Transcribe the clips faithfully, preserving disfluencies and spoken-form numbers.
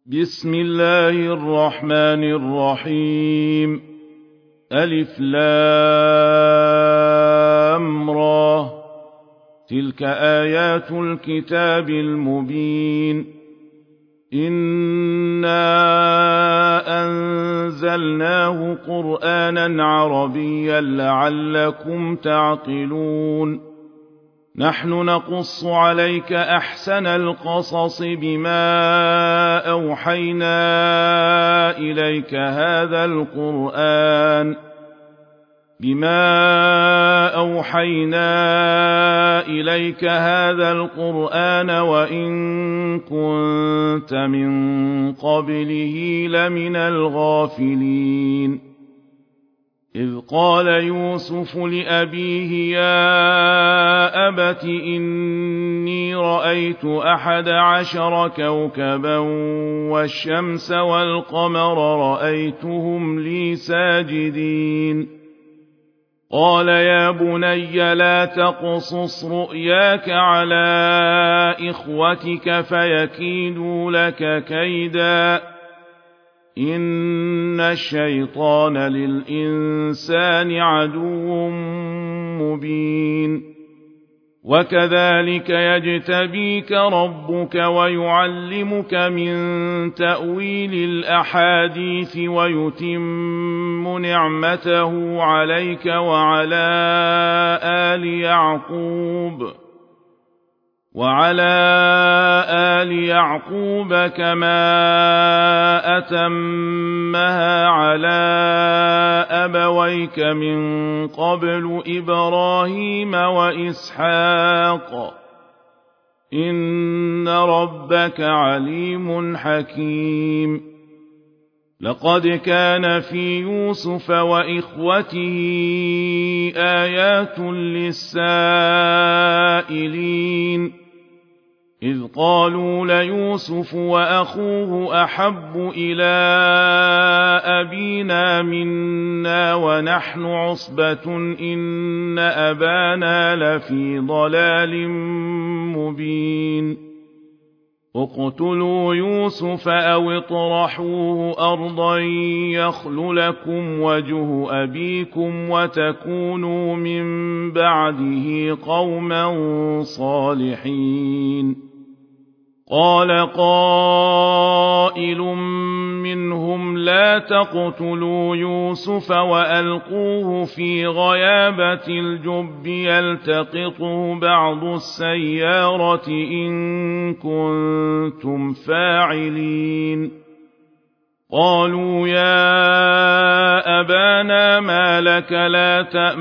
بسم الله الرحمن الرحيم. ألف لام را. تلك آيات الكتاب المبين. إنا أنزلناه قرآنا عربيا لعلكم تعقلون. نحن نقص عليك أحسن القصص بما أوحينا إليك هذا القرآن بما أوحينا إليك هذا القرآن وإن كنت من قبله لمن الغافلين. إذ قال يوسف لأبيه يا أبت إني رأيت أحد عشر كوكبا والشمس والقمر رأيتهم لي ساجدين. قال يا بني لا تقصص رؤياك على إخوتك فيكيدوا لك كيدا إن الشيطان للإنسان عدو مبين. وكذلك يجتبيك ربك ويعلمك من تأويل الأحاديث ويتم نعمته عليك وعلى آل يعقوب وعلى آل يعقوب كما أتمها على أبويك من قبل إبراهيم وإسحاق إن ربك عليم حكيم. لقد كان في يوسف وإخوته آيات للسائلين إذ قالوا ليوسف وأخوه أحب إلى أبينا منا ونحن عصبة إن أبانا لفي ضلال مبين. اقتلوا يوسف أو اطرحوه أرضا يخل لكم وجه أبيكم وتكونوا من بعده قوما صالحين. قال قائل منهم لا تقتلوا يوسف وألقوه في غيابة الجب يلتقطه بعض السيارة إن كنتم فاعلين. قالوا يا أبانا ما لك لا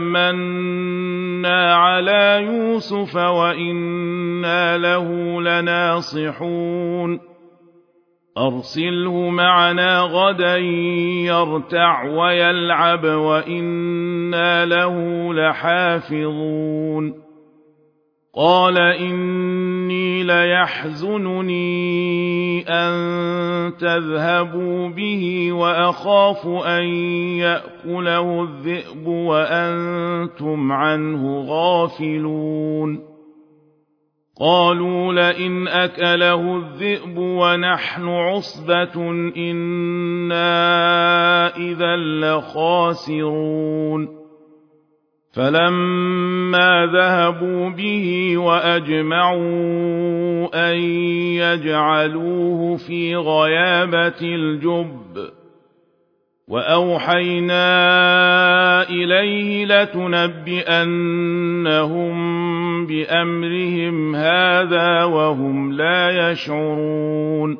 تأمنا على يوسف وإنا له لناصحون. أرسله معنا غدا يرتع ويلعب وإنا له لحافظون. قال إني ليحزنني أن تذهبوا به وأخاف أن يأكله الذئب وأنتم عنه غافلون. قالوا لئن أكله الذئب ونحن عصبة إنا إذا لخاسرون. فلما ذهبوا به وأجمعوا أن يجعلوه في غيابة الجب وأوحينا إليه لتنبئنهم بأمرهم هذا وهم لا يشعرون.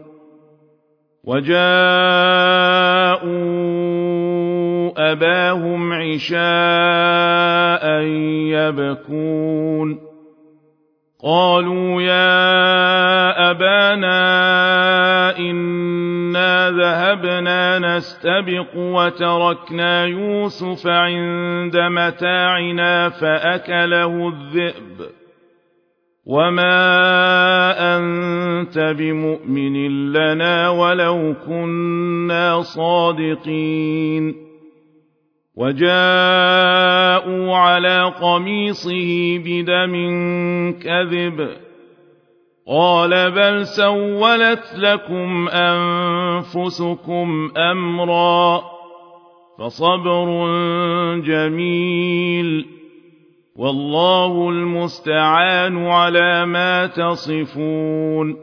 وجاءوا أباهم عشاء يبكون. قالوا يا أبانا إنا ذهبنا نستبق وتركنا يوسف عند متاعنا فأكله الذئب وما أنت بمؤمن لنا ولو كنا صادقين. وجاءوا على قميصه بدم كذب قال بل سولت لكم أنفسكم أمرا فصبر جميل والله المستعان على ما تصفون.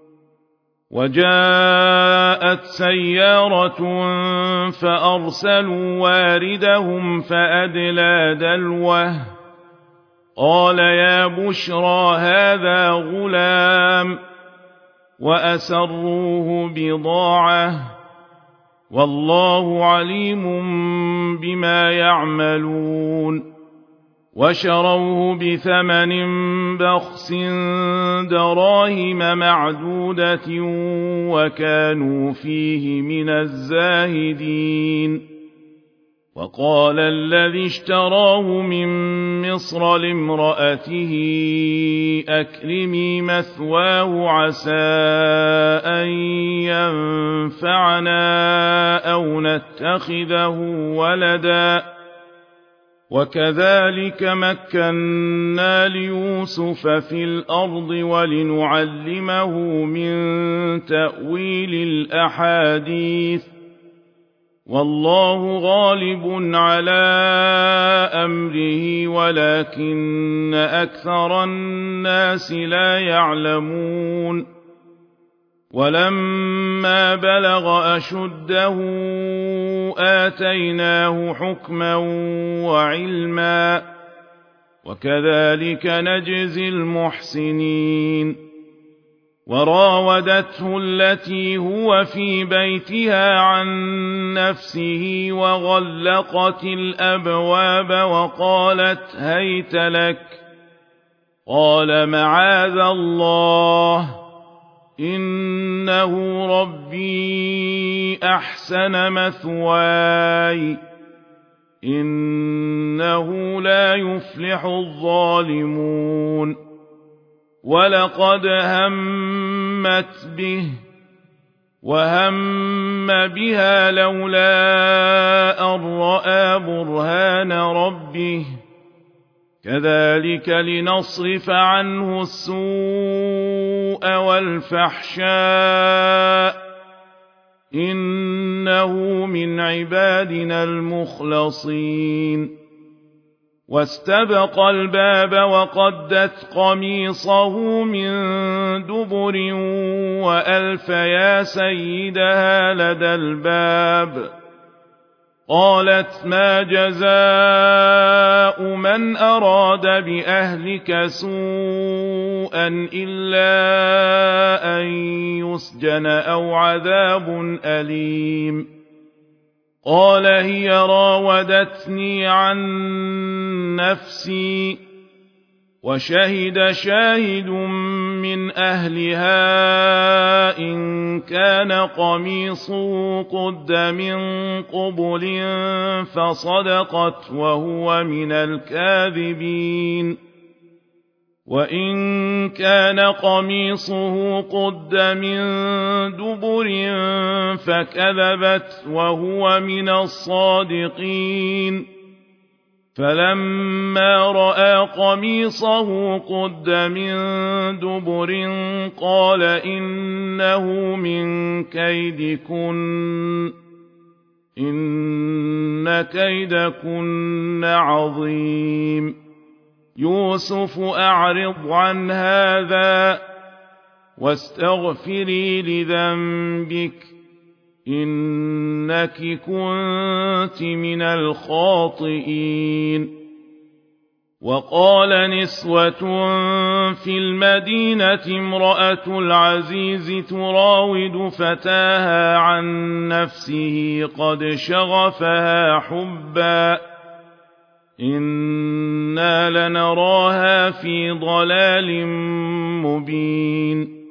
وجاءت سيارة فأرسلوا واردهم فأدلى دلوه قال يا بشرى هذا غلام وأسروه بضاعة والله عليم بما يعملون. وشروه بثمن بخس دراهم معدودة وكانوا فيه من الزاهدين. وقال الذي اشتراه من مصر لامرأته أكرمي مثواه عسى أن ينفعنا أو نتخذه ولدا وكذلك مكنا ليوسف في الأرض ولنعلمه من تأويل الأحاديث والله غالب على أمره ولكن أكثر الناس لا يعلمون. ولما بلغ أشده آتيناه حكما وعلما وكذلك نجزي المحسنين. وراودته التي هو في بيتها عن نفسه وغلقت الأبواب وقالت هيت لك قال معاذ الله إنه ربي أحسن مثواي إنه لا يفلح الظالمون. ولقد همت به وهم بها لولا أن رأى برهان ربه كذلك لنصرف عنه السوء والفحشاء إنه من عبادنا المخلصين. واستبق الباب وقدت قميصه من دبر وألف يا سيدها لدى الباب قالت ما جزاء من أراد بأهلك سوءا إلا أن يسجن أو عذاب أليم. قال هي راودتني عن نفسي وشهد شاهد من أهلها إن كان قميصه قد من قبل فصدقت وهو من الكاذبين وإن كان قميصه قد من دبر فكذبت وهو من الصادقين. فلما رأى قميصه قد من دبر قال إنه من كيدكن إن كيدكن عظيم. يوسف أعرض عن هذا واستغفري لذنبك إنك كنت من الخاطئين. وقال نسوة في المدينة امرأة العزيز تراود فتاها عن نفسه قد شغفها حبا إنا لنراها في ضلال مبين.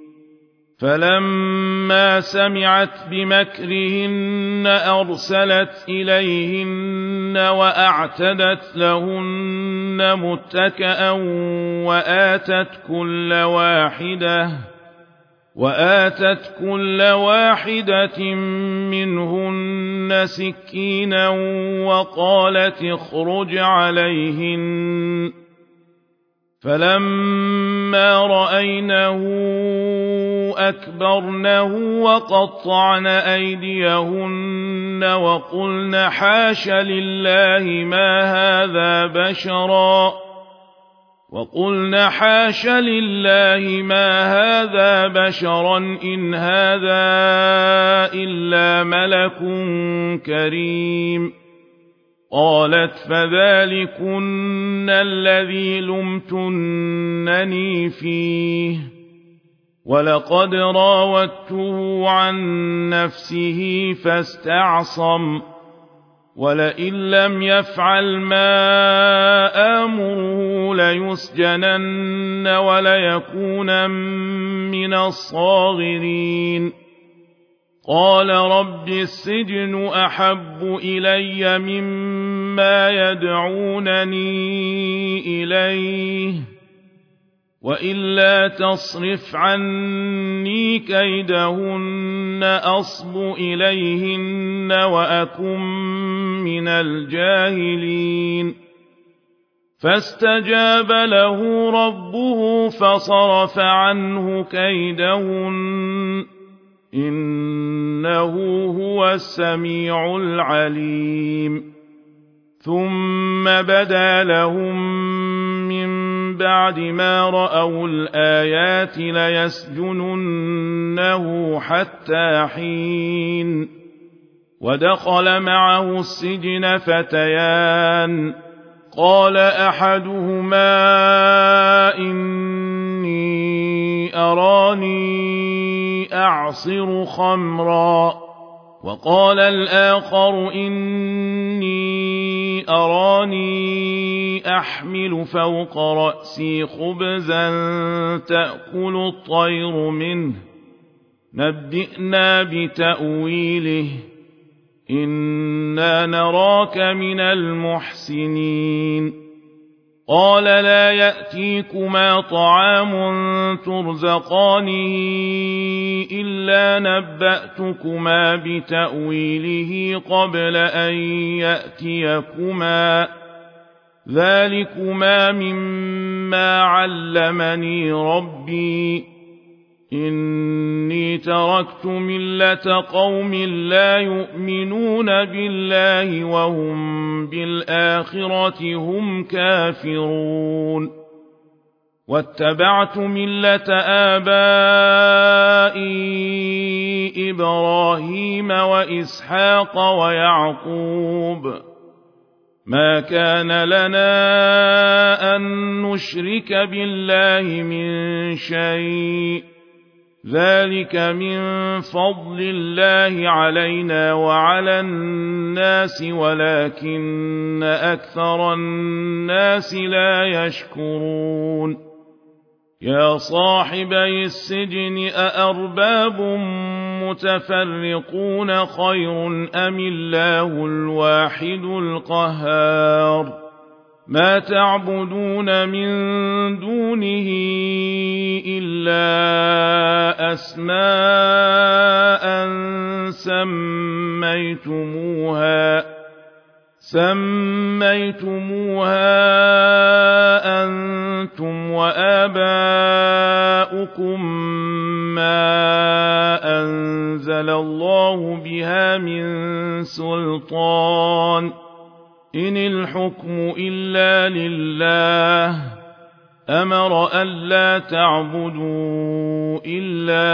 فلما سمعت بمكرهن أرسلت إليهن وأعتدت لهن متكئا وآتت كل واحدة وآتت كل واحدة منهن سكينا وقالت اخرج عليهن فلما رأينه أكبرنه وقطعن أيديهن وقلن حاش لله ما هذا بشرا وقلن حاش لله ما هذا بشرا إن هذا إلا ملك كريم قالت فذلكن الذي لمتنني فيه ولقد راودته عن نفسه فاستعصم ولئن لم يفعل ما آمره ليسجنن وليكونن من الصاغرين قال رب السجن أحب إلي مما يدعونني إليه وإلا تصرف عني كيدهن أصب إليهن وأكن من الجاهلين فاستجاب له ربه فصرف عنه كيدهن إنه هو السميع العليم ثم بدا لهم من بعد ما رأوا الآيات ليسجننه حتى حين ودخل معه السجن فتيان قال أحدهما إني أراني أعصر خمرا وقال الآخر إني أراني أحمل فوق رأسي خبزا تأكل الطير منه نبئنا بتأويله إنا نراك من المحسنين قال لا يأتيكما طعام ترزقانه إلا نبأتكما بتأويله قبل أن يأتيكما ذلكما مما علمني ربي إني تركت ملة قوم لا يؤمنون بالله وهم بالآخرة هم كافرون واتبعت ملة آبائي إبراهيم وإسحاق ويعقوب ما كان لنا أن نشرك بالله من شيء ذلك من فضل الله علينا وعلى الناس ولكن أكثر الناس لا يشكرون يا صاحبي السجن أأرباب متفرقون خير أم الله الواحد القهار ما تعبدون من دونه إلا أسماء سميتموها سميتموها أنتم وآباؤكم ما أنزل الله بها من سلطان إن الحكم إلا لله أمر ألا تعبدوا إلا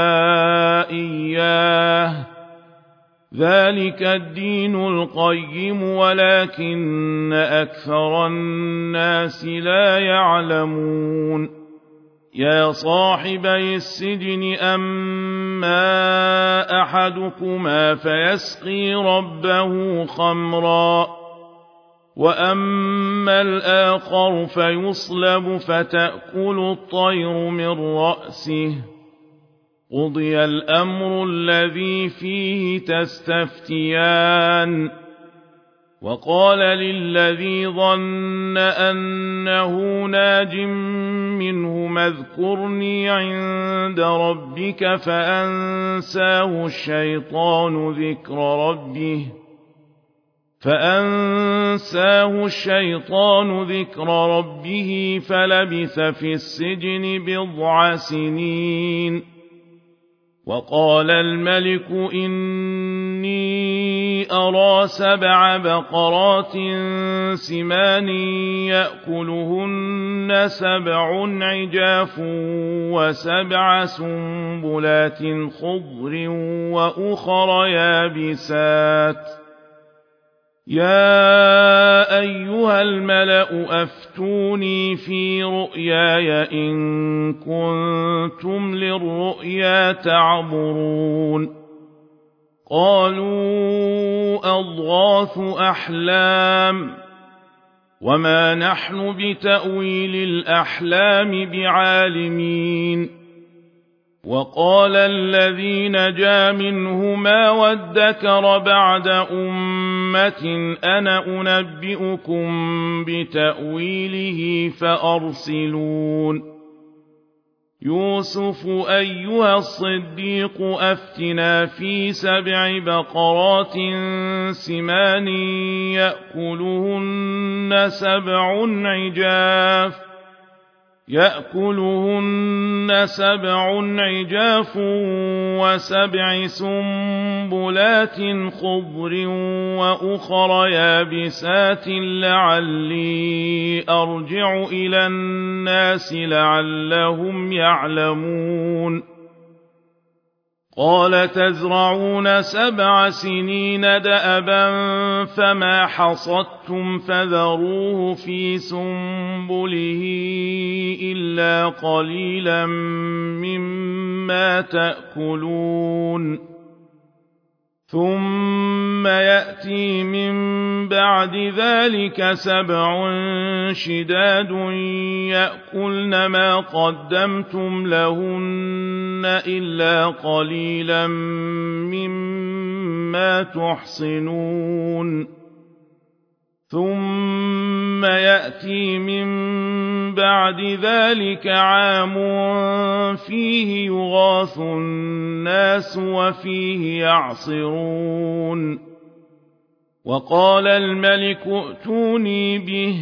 إياه ذلك الدين القيم ولكن أكثر الناس لا يعلمون يا صاحبي السجن أما أحدكما فيسقي ربه خمرا وأما الآخر فيصلب فتأكل الطير من رأسه قضي الأمر الذي فيه تستفتيان وقال للذي ظن أنه ناج منه اذكرني عند ربك فأنساه الشيطان ذكر ربه فأنساه الشيطان ذكر ربه فلبث في السجن بضع سنين. وقال الملك إني أرى سبع بقرات سمان يأكلهن سبع عجاف وسبع سنبلات خضر وأخر يابسات. يا أيها الملأ أفتوني في رؤياي إن كنتم للرؤيا تعبرون. قالوا أضغاث أحلام وما نحن بتأويل الأحلام بعالمين. وقال الذي نجا منهما وادكر بعد أمة أنا أنبئكم بتأويله فأرسلون. يوسف أيها الصديق أفتنا في سبع بقرات سمان يأكلهن سبع عجاف يأكلهن سبع عجاف وسبع سنبلات خضر وأخر يابسات لعلي أرجع إلى الناس لعلهم يعلمون. قال تزرعون سبع سنين دأبا فما حصدتم فذروه في سنبله إلا قليلا مما تأكلون. ثم يأتي من بعد ذلك سبع شداد يأكلن ما قدمتم لهن إلا قليلا مما تحصنون. ثم يأتي من بعد ذلك عام فيه يغاث الناس وفيه يعصرون. وقال الملك ائتوني به.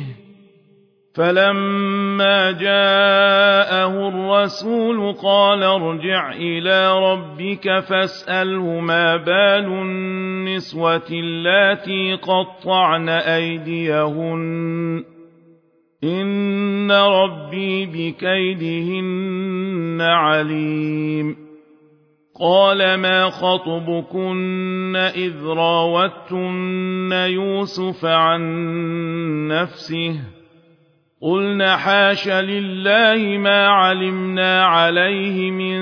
فلما جاءه الرسول قال ارجع إلى ربك فاسأله ما بال النسوة اللاتي قطعن أيديهن إن ربي بكيدهن عليم. قال ما خطبكن إذ راوتن يوسف عن نفسه قلنا حاش لله ما علمنا عليه من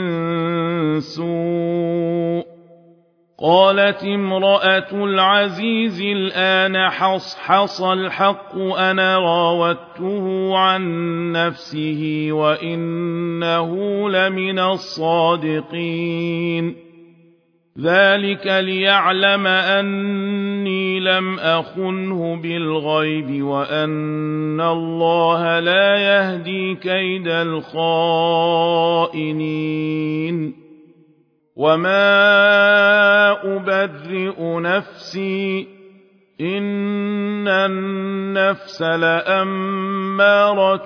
سوء. قالت امرأة العزيز الآن حصحص الحق أنا راودته عن نفسه وإنه لمن الصادقين. ذلك ليعلم أني لم أخنه بالغيب وأن الله لا يهدي كيد الخائنين. وما أبرئ نفسي إن النفس لأمارة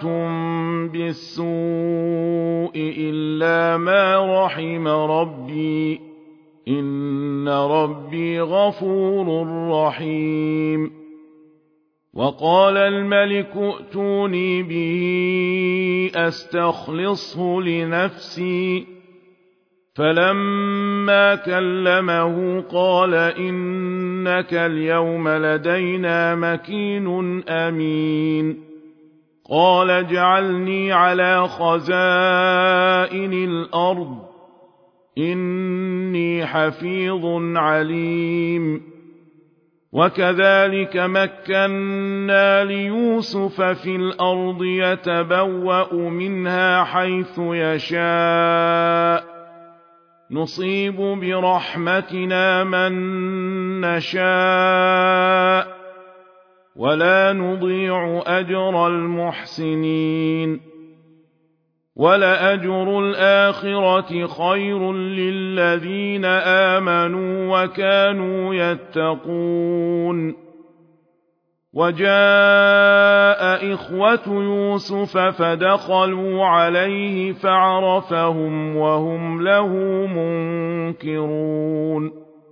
بالسوء إلا ما رحم ربي إن ربي غفور رحيم. وقال الملك ائتوني به أستخلصه لنفسي. فلما كلمه قال إنك اليوم لدينا مكين أمين. قال اجعلني على خزائن الأرض إني حفيظ عليم. وكذلك مكنا ليوسف في الأرض يتبوأ منها حيث يشاء نصيب برحمتنا من نشاء ولا نضيع أجر المحسنين. ولأجر الآخرة خير للذين آمنوا وكانوا يتقون. وجاء إخوة يوسف فدخلوا عليه فعرفهم وهم له منكرون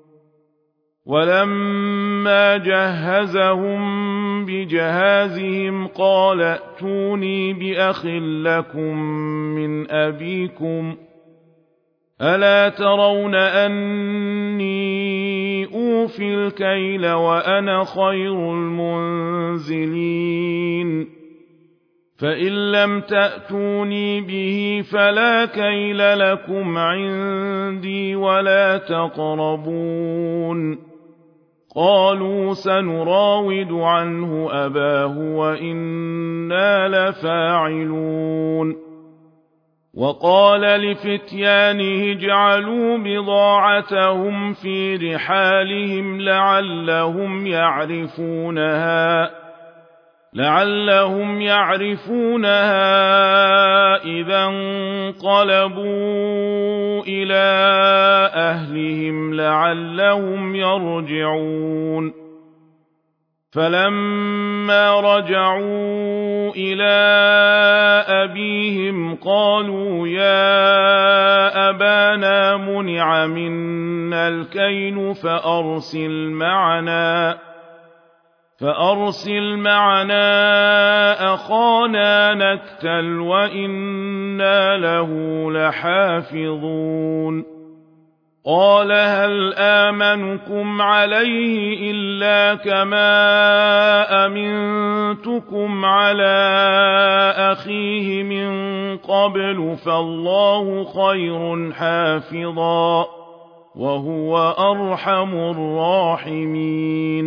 ولما جهزهم بجهازهم قال ائتوني بأخ لكم من أبيكم ألا ترون أني أوفي الكيل وأنا خير المنزلين فإن لم تأتوني به فلا كيل لكم عندي ولا تقربون قالوا سنراود عنه أباه وإنا لفاعلون وقال لفتيانه اجعلوا بضاعتهم في رحالهم لعلهم يعرفونها لعلهم يعرفونها إذا انقلبوا إلى أهلهم لعلهم يرجعون فلما رجعوا إلى أبيهم قالوا يا أبانا منع منا الكيل فأرسل معنا فأرسل معنا أخانا نكتل وإنا له لحافظون قال هل آمنكم عليه إلا كما أمنتكم على أخيه من قبل فالله خير حافظا وهو أرحم الراحمين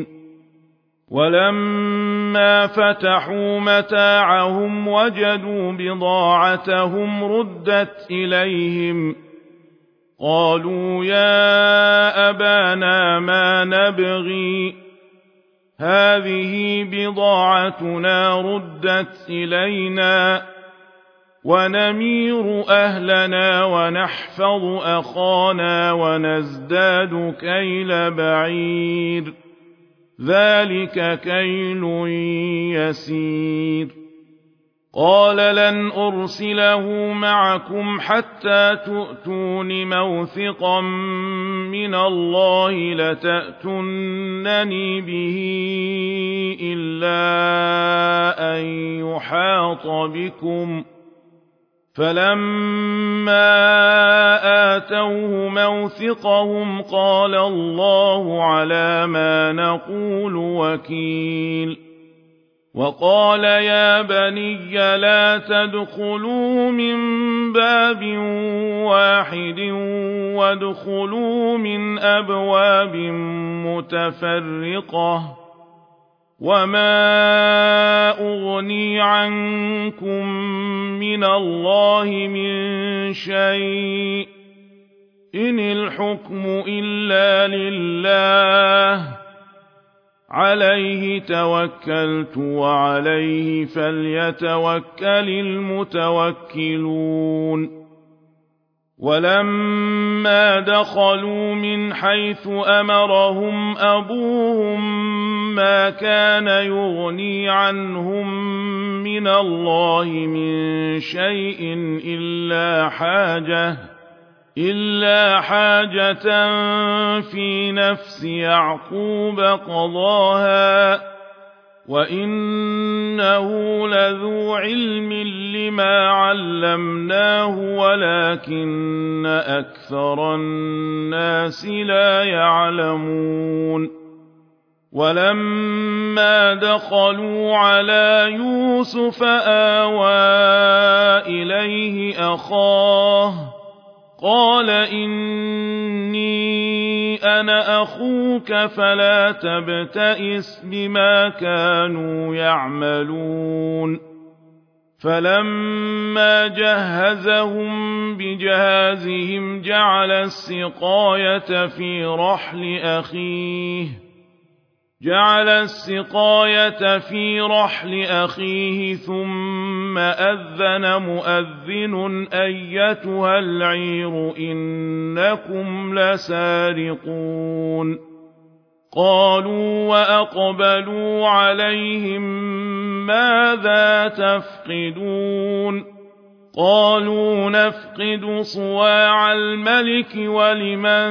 ولما فتحوا متاعهم وجدوا بضاعتهم ردت إليهم قالوا يا أبانا ما نبغي هذه بضاعتنا ردت إلينا ونمير أهلنا ونحفظ أخانا ونزداد كيل بعير ذلك كيل يسير قال لن أرسله معكم حتى تؤتون موثقا من الله لتأتونني به إلا أن يحاط بكم فلما آتوه موثقهم قال الله على ما نقول وكيل وقال يا بني لا تدخلوا من باب واحد وادخلوا من أبواب متفرقة وما أغني عنكم من الله من شيء إن الحكم إلا لله عليه توكلت وعليه فليتوكل المتوكلون ولما دخلوا من حيث أمرهم أبوهم ما كان يغني عنهم من الله من شيء إلا حاجة إلا حاجة في نفس يعقوب قضاها وإنه لذو علم لما علمناه ولكن أكثر الناس لا يعلمون ولما دخلوا على يوسف آوى إليه أخاه قال إني أنا أخوك فلا تبتئس بما كانوا يعملون فلما جهزهم بجهازهم جعل السقاية في رحل أخيه جعل السقاية في رحل أخيه ثم أذن مؤذن أيتها العير إنكم لسارقون قالوا وأقبلوا عليهم ماذا تفقدون قالوا نفقد صواع الملك ولمن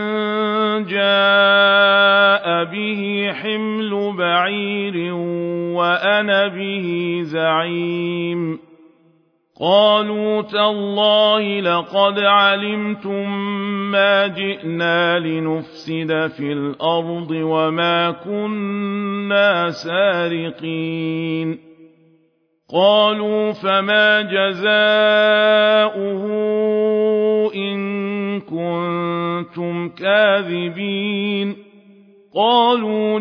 جاء به حمل بعير وأنا به زعيم قالوا تالله لقد علمتم ما جئنا لنفسد في الأرض وما كنا سارقين قالوا فما جزاؤه إن كنتم كاذبين قالوا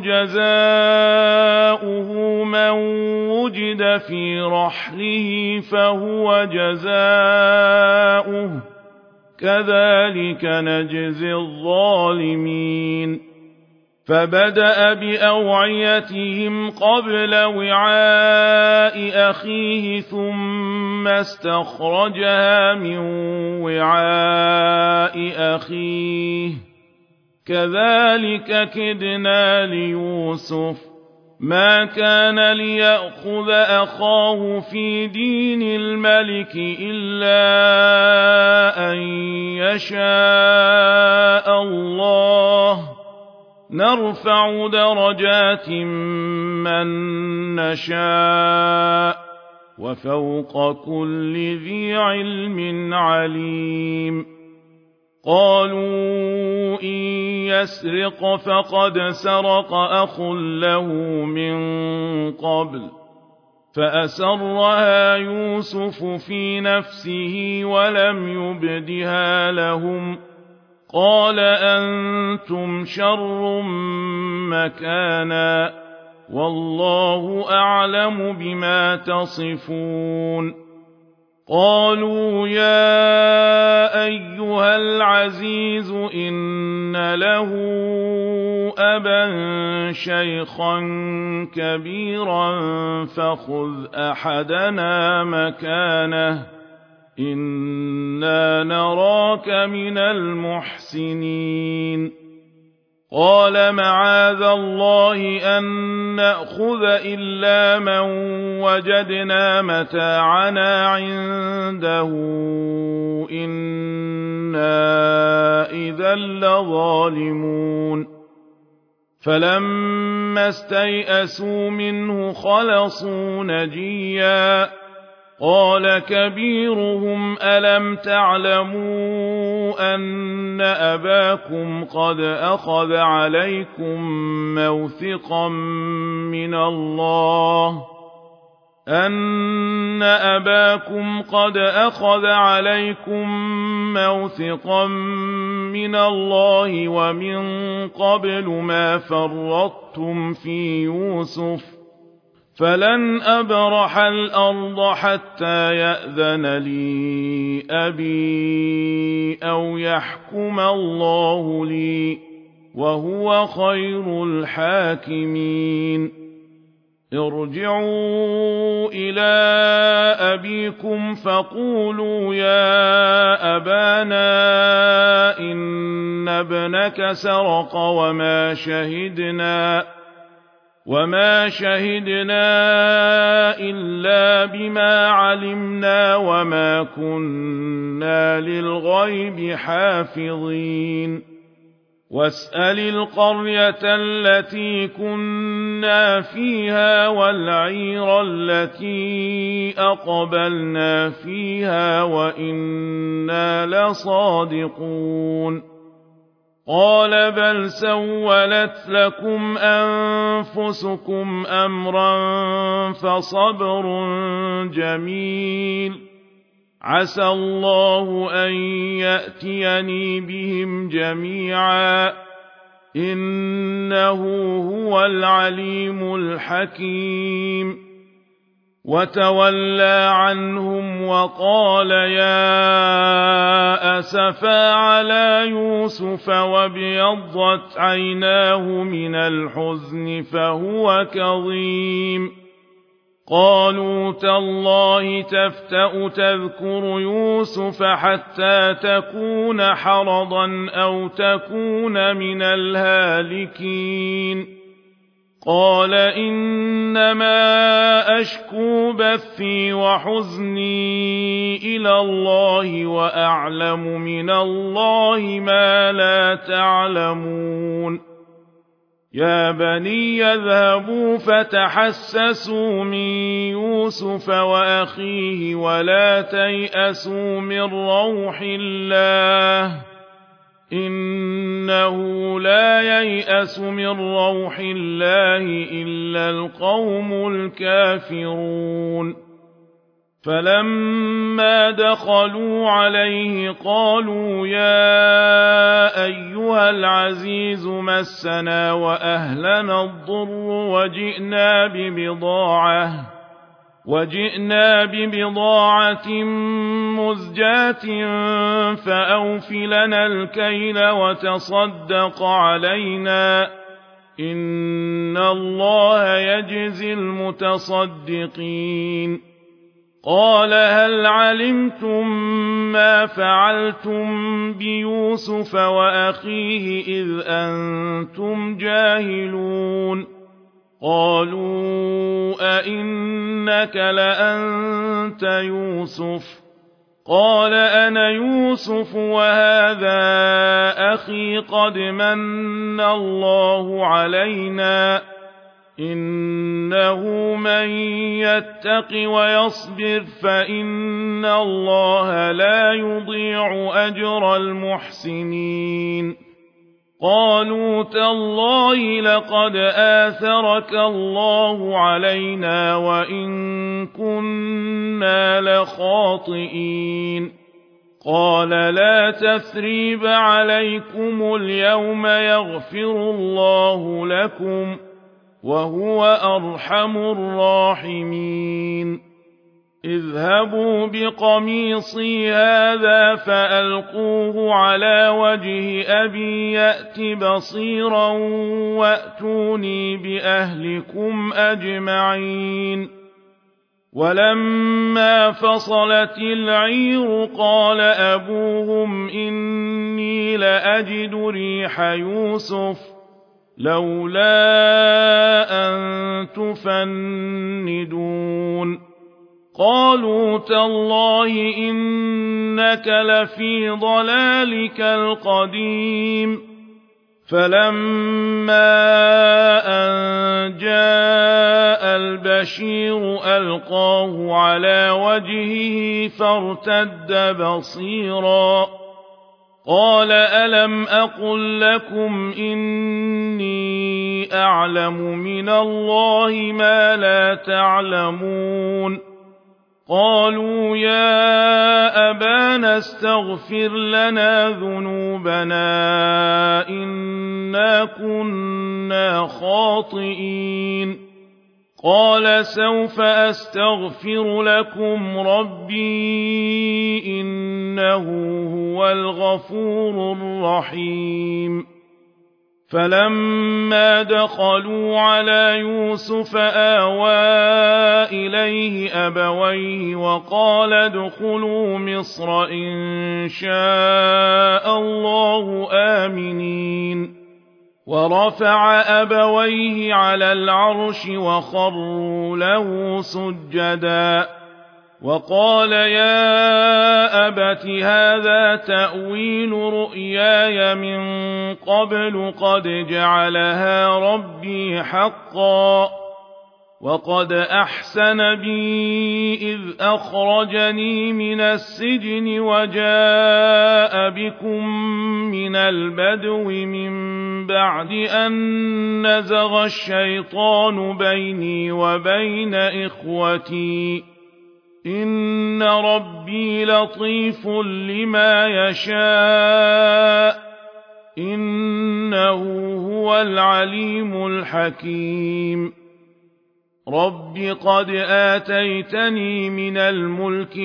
جزاؤه من وجد في رحله فهو جزاؤه كذلك نجزي الظالمين فبدأ بأوعيتهم قبل وعاء أخيه ثم استخرجها من وعاء أخيه كذلك كدنا ليوسف ما كان ليأخذ أخاه في دين الملك إلا أن يشاء الله نرفع درجات من نشاء وفوق كل ذي علم عليم قالوا إن يسرق فقد سرق أخ له من قبل فأسرها يوسف في نفسه ولم يبدها لهم قال أنتم شر مكانا والله أعلم بما تصفون قالوا يا أيها العزيز إن له أبا شيخا كبيرا فخذ أحدنا مكانه إنا نراك من المحسنين قال معاذ الله أن نأخذ إلا من وجدنا متاعنا عنده إنا إذا لظالمون فلما استيئسوا منه خلصوا نجيا قال كبيرهم ألم تعلموا أن أباكم قد أخذ عليكم موثقا من الله أن أباكم قد أخذ عليكم موثقا من الله ومن قبل ما فرطتم في يوسف فلن أبرح الأرض حتى يأذن لي أبي أو يحكم الله لي وهو خير الحاكمين ارجعوا إلى أبيكم فقولوا يا أبانا إن ابنك سرق وما شهدنا وما شهدنا إلا بما علمنا وما كنا للغيب حافظين واسأل القرية التي كنا فيها والعير التي أقبلنا فيها وإنا لصادقون قال بل سولت لكم أنفسكم أمرا فصبر جميل عسى الله أن يأتيني بهم جميعا إنه هو العليم الحكيم وتولى عنهم وقال يا أسفا على يوسف وابيضت عيناه من الحزن فهو كظيم قالوا تالله تفتأ تذكر يوسف حتى تكون حرضا أو تكون من الهالكين قال إنما أشكو بثي وحزني إلى الله وأعلم من الله ما لا تعلمون يا بني اذهبوا فتحسسوا من يوسف وأخيه ولا تيأسوا من روح الله إنه لا ييأس من روح الله إلا القوم الكافرون فلما دخلوا عليه قالوا يا أيها العزيز مسنا وأهلنا الضر وجئنا ببضاعة وجئنا ببضاعة مزجاة فأوف لنا الكيل وتصدق علينا إن الله يجزي المتصدقين قال هل علمتم ما فعلتم بيوسف وأخيه إذ أنتم جاهلون قالوا أئنك لأنت يوسف قال أنا يوسف وهذا أخي قد من الله علينا إنه من يتق ويصبر فإن الله لا يضيع أجر المحسنين قالوا تالله لقد آثرك الله علينا وإن كنا لخاطئين قال لا تثريب عليكم اليوم يغفر الله لكم وهو أرحم الراحمين اذهبوا بقميصي هذا فألقوه على وجه أبي يأت بصيرا وأتوني بأهلكم أجمعين ولما فصلت العير قال أبوهم إني لأجد ريح يوسف لولا أن تفندون قالوا تالله إنك لفي ضلالك القديم فلما أن جاء البشير ألقاه على وجهه فارتد بصيرا قال ألم أقل لكم إني أعلم من الله ما لا تعلمون قالوا يا أبانا استغفر لنا ذنوبنا إنا كنا خاطئين قال سوف أستغفر لكم ربي إنه هو الغفور الرحيم فلما دخلوا على يوسف آوى إليه أبويه وقال ادخلوا مصر إن شاء الله آمنين ورفع أبويه على العرش وخروا له سجدا وقال يا أبت هذا تأويل رؤياي من قبل قد جعلها ربي حقا وقد أحسن بي إذ أخرجني من السجن وجاء بكم من البدو من بعد أن نزغ الشيطان بيني وبين إخوتي إن ربي لطيف لما يشاء إنه هو العليم الحكيم رب قد آتيتني من الملك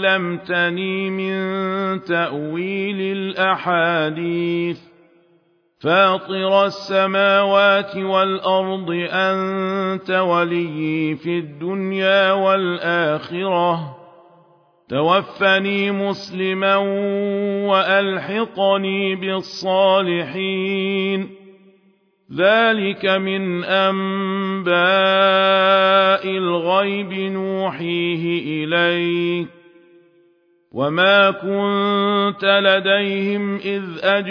وعلمتني من تأويل الأحاديث فاطر السماوات والأرض أنت وليي في الدنيا والآخرة توفني مسلما وألحقني بالصالحين ذلك من أنباء الغيب نوحيه إليك وما كنت لديهم إذ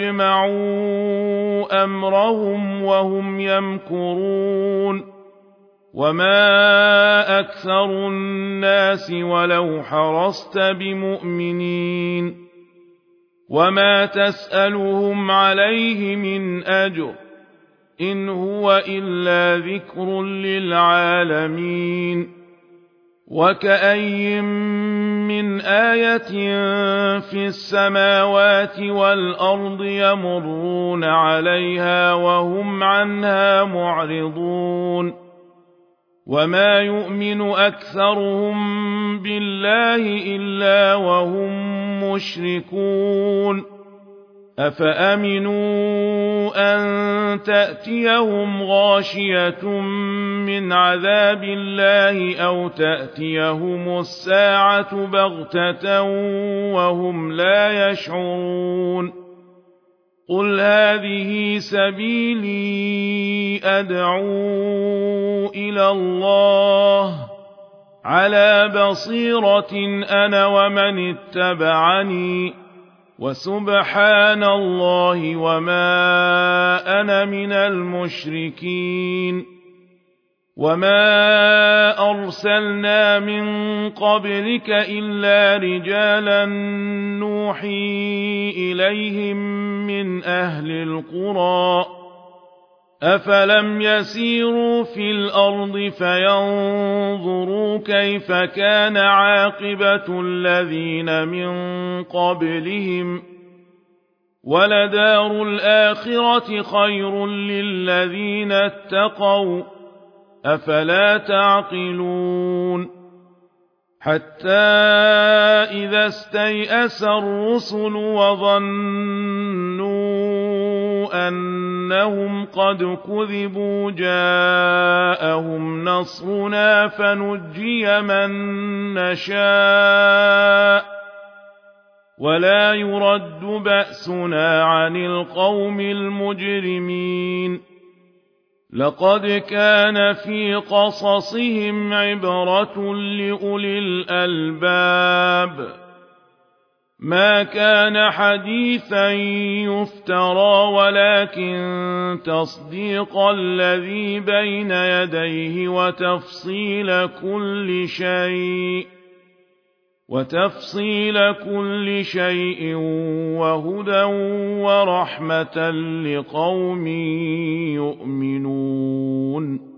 أجمعوا أمرهم وهم يمكرون وما أكثر الناس ولو حرصت بمؤمنين وما تسألهم عليه من أجر إن هو إلا ذكر للعالمين وكأي من آية في السماوات والأرض يمرون عليها وهم عنها معرضون وما يؤمن أكثرهم بالله إلا وهم مشركون أفأمنوا أن تأتيهم غاشية من عذاب الله أو تأتيهم الساعة بغتة وهم لا يشعرون قل هذه سبيلي أدعو إلى الله على بصيرة أنا ومن اتبعني وسبحان الله وما أنا من المشركين وما أرسلنا من قبلك إلا رجالا نوحي إليهم من أهل القرى أفلم يسيروا في الأرض فينظروا كيف كان عاقبة الذين من قبلهم ولدار الآخرة خير للذين اتقوا أفلا تعقلون حتى إذا استيأس الرسل وظنوا أنهم قد كذبوا جاءهم نصرنا فنجي من نشاء ولا يرد بأسنا عن القوم المجرمين لقد كان في قصصهم عبرة لأولي الألباب ما كان حديثا يفترى ولكن تصديق الذي بين يديه وتفصيل كل شيء وتفصيل كل شيء وهدى ورحمة لقوم يؤمنون